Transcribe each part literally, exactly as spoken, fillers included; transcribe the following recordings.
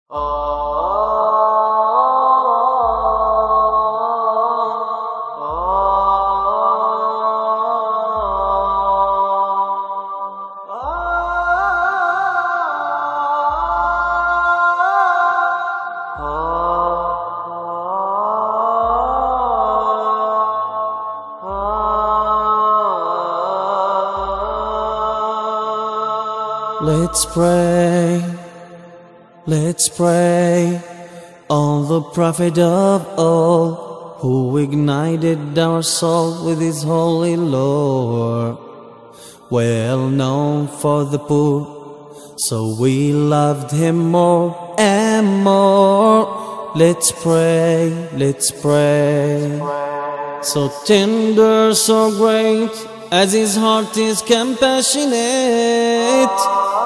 Let's pray, let's pray on the Prophet of all, who ignited our soul with his holy lore. Well known for the poor, so we loved him more and more. Let's pray, let's pray. So tender, so great, as his heart is compassionate.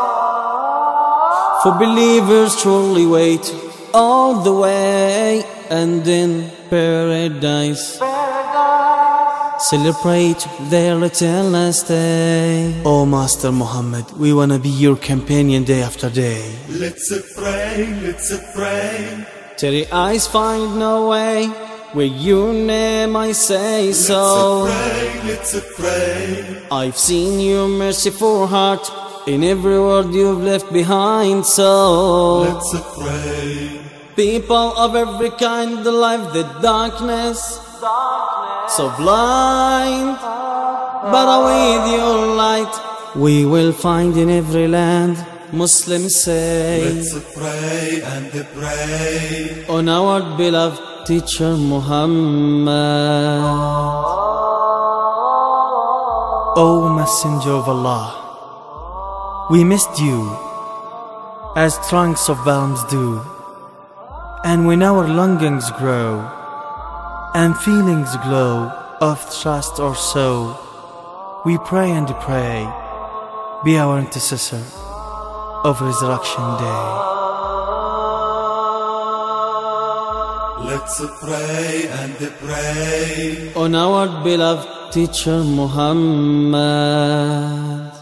For believers truly wait all the way, and in paradise celebrate their eternal stay. Oh Master Muhammad, we wanna be your companion day after day. Let's pray, let's pray. Teary eyes find no way, where your name I say so. Let's pray, let's pray. I've seen your merciful heart in every word you've left behind, so let's pray. People of every kind, the life, the darkness, so blind, but with your light we will find in every land. Muslims say, let's pray and pray on our beloved teacher Muhammad. O Messenger of Allah, we missed you as trunks of palms do, and when our longings grow and feelings glow of trust or so, we pray and pray, be our intercessor of Resurrection Day. Let's pray and pray on our beloved teacher Muhammad.